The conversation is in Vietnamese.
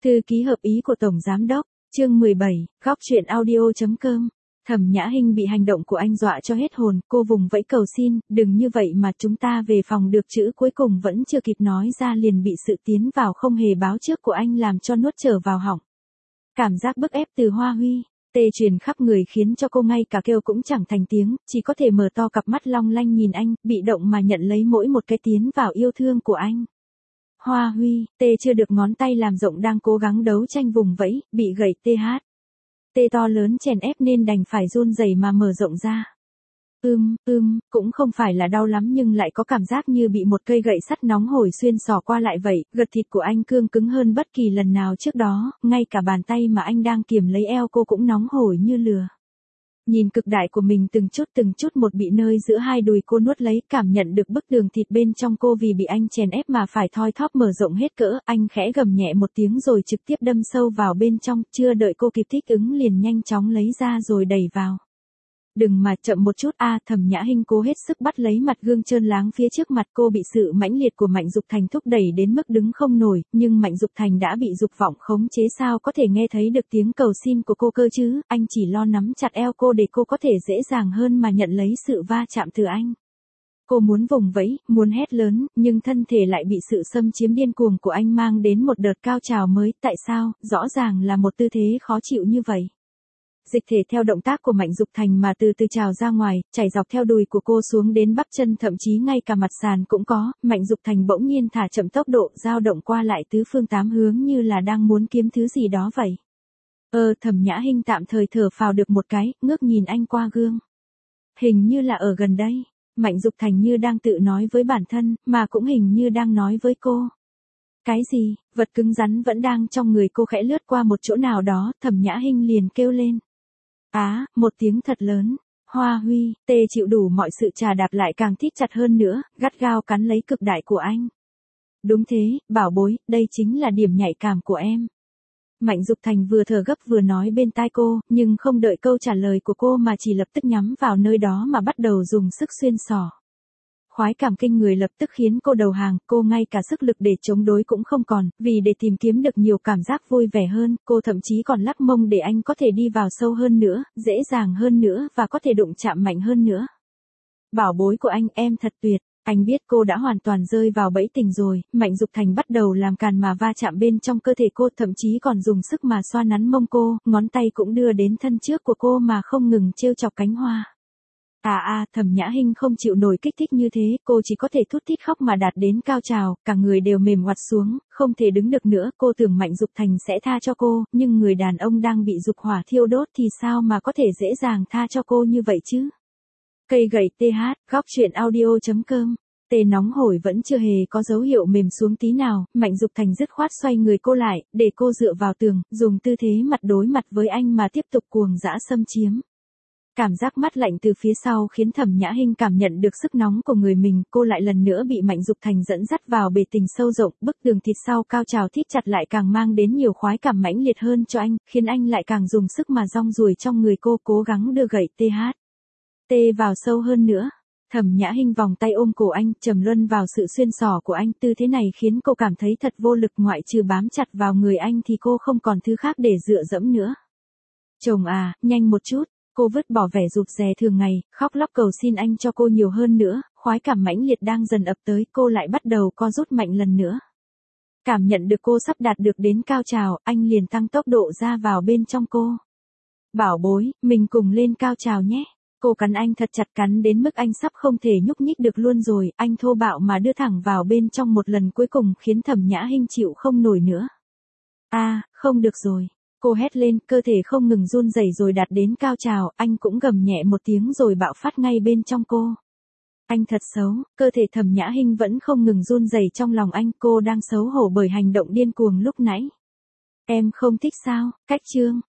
Thư ký hợp ý của Tổng Giám Đốc, chương 17, góc chuyện audio.com. Thẩm Nhã Hinh bị hành động của anh dọa cho hết hồn, cô vùng vẫy cầu xin, đừng như vậy mà chúng ta về phòng được, chữ cuối cùng vẫn chưa kịp nói ra liền bị sự tiến vào không hề báo trước của anh làm cho nuốt trở vào họng. Cảm giác bức ép từ Hoa Huy, tê truyền khắp người khiến cho cô ngay cả kêu cũng chẳng thành tiếng, chỉ có thể mở to cặp mắt long lanh nhìn anh, bị động mà nhận lấy mỗi một cái tiến vào yêu thương của anh. Hoa Huy, tê chưa được ngón tay làm rộng đang cố gắng đấu tranh vùng vẫy, bị gậy TH. Tê to lớn chèn ép nên đành phải run rẩy mà mở rộng ra. Cũng không phải là đau lắm nhưng lại có cảm giác như bị một cây gậy sắt nóng hổi xuyên xỏ qua lại vậy, gật thịt của anh cương cứng hơn bất kỳ lần nào trước đó, ngay cả bàn tay mà anh đang kiềm lấy eo cô cũng nóng hổi như lửa. Nhìn cực đại của mình từng chút một bị nơi giữa hai đùi cô nuốt lấy, cảm nhận được bức tường thịt bên trong cô vì bị anh chèn ép mà phải thoi thóp mở rộng hết cỡ, anh khẽ gầm nhẹ một tiếng rồi trực tiếp đâm sâu vào bên trong, chưa đợi cô kịp thích ứng liền nhanh chóng lấy ra rồi đẩy vào. Đừng mà chậm một chút a. Thẩm Nhã Hinh cố hết sức bắt lấy mặt gương trơn láng phía trước mặt cô, bị sự mãnh liệt của Mạnh Dục Thành thúc đẩy đến mức đứng không nổi, nhưng Mạnh Dục Thành đã bị dục vọng khống chế, sao có thể nghe thấy được tiếng cầu xin của cô cơ chứ, anh chỉ lo nắm chặt eo cô để cô có thể dễ dàng hơn mà nhận lấy sự va chạm từ anh. Cô muốn vùng vẫy, muốn hét lớn, nhưng thân thể lại bị sự xâm chiếm điên cuồng của anh mang đến một đợt cao trào mới, tại sao, rõ ràng là một tư thế khó chịu như vậy. Dịch thể theo động tác của Mạnh Dục Thành mà từ từ trào ra ngoài, chảy dọc theo đùi của cô xuống đến bắp chân, thậm chí ngay cả mặt sàn cũng có. Mạnh Dục Thành bỗng nhiên thả chậm tốc độ, dao động qua lại tứ phương tám hướng như là đang muốn kiếm thứ gì đó vậy. Thẩm Nhã Hinh tạm thời thở phào được một cái, ngước nhìn anh qua gương. Hình như là ở gần đây. Mạnh Dục Thành như đang tự nói với bản thân, mà cũng hình như đang nói với cô. Cái gì? Vật cứng rắn vẫn đang trong người cô khẽ lướt qua một chỗ nào đó, Thẩm Nhã Hinh liền kêu lên. Một tiếng thật lớn. Hoa Huy, tê chịu đủ mọi sự trà đạp lại càng thít chặt hơn nữa, gắt gao cắn lấy cực đại của anh. Đúng thế, bảo bối, đây chính là điểm nhạy cảm của em. Mạnh Dục Thành vừa thở gấp vừa nói bên tai cô, nhưng không đợi câu trả lời của cô mà chỉ lập tức nhắm vào nơi đó mà bắt đầu dùng sức xuyên xỏ. Khoái cảm kinh người lập tức khiến cô đầu hàng, cô ngay cả sức lực để chống đối cũng không còn, vì để tìm kiếm được nhiều cảm giác vui vẻ hơn, cô thậm chí còn lắc mông để anh có thể đi vào sâu hơn nữa, dễ dàng hơn nữa và có thể đụng chạm mạnh hơn nữa. Bảo bối của anh, em thật tuyệt. Anh biết cô đã hoàn toàn rơi vào bẫy tình rồi, Mạnh Dục Thành bắt đầu làm càn mà va chạm bên trong cơ thể cô, thậm chí còn dùng sức mà xoa nắn mông cô, ngón tay cũng đưa đến thân trước của cô mà không ngừng trêu chọc cánh hoa. Thẩm Nhã Hinh không chịu nổi kích thích như thế, cô chỉ có thể thút thít khóc mà đạt đến cao trào, cả người đều mềm oặt xuống, không thể đứng được nữa, cô tưởng Mạnh Dục Thành sẽ tha cho cô, nhưng người đàn ông đang bị dục hỏa thiêu đốt thì sao mà có thể dễ dàng tha cho cô như vậy chứ? Cây gậy TH, góc chuyện audio.com. Tê nóng hổi vẫn chưa hề có dấu hiệu mềm xuống tí nào, Mạnh Dục Thành dứt khoát xoay người cô lại, để cô dựa vào tường, dùng tư thế mặt đối mặt với anh mà tiếp tục cuồng dã xâm chiếm. Cảm giác mát lạnh từ phía sau khiến Thẩm Nhã Hinh cảm nhận được sức nóng của người mình, cô lại lần nữa bị Mạnh Dục Thành dẫn dắt vào bể tình sâu rộng, bức tường thịt sau cao trào thít chặt lại càng mang đến nhiều khoái cảm mãnh liệt hơn cho anh, khiến anh lại càng dùng sức mà rong ruổi trong người cô, cố gắng đưa gậy tê vào sâu hơn nữa. Thẩm Nhã Hinh vòng tay ôm cổ anh, trầm luân vào sự xuyên xỏ của anh, tư thế này khiến cô cảm thấy thật vô lực, ngoại trừ bám chặt vào người anh thì cô không còn thứ khác để dựa dẫm nữa. Chồng nhanh một chút. Cô vứt bỏ vẻ rụt rè thường ngày, khóc lóc cầu xin anh cho cô nhiều hơn nữa, khoái cảm mãnh liệt đang dần ập tới, cô lại bắt đầu co rút mạnh lần nữa. Cảm nhận được cô sắp đạt được đến cao trào, anh liền tăng tốc độ ra vào bên trong cô. Bảo bối, mình cùng lên cao trào nhé. Cô cắn anh thật chặt, cắn đến mức anh sắp không thể nhúc nhích được luôn rồi, anh thô bạo mà đưa thẳng vào bên trong một lần cuối cùng khiến Thẩm Nhã Hinh chịu không nổi nữa. Không được rồi. Cô hét lên, cơ thể không ngừng run rẩy rồi đạt đến cao trào, anh cũng gầm nhẹ một tiếng rồi bạo phát ngay bên trong cô. Anh thật xấu, cơ thể Thẩm Nhã Hinh vẫn không ngừng run rẩy trong lòng anh, cô đang xấu hổ bởi hành động điên cuồng lúc nãy. Em không thích sao, cách chương.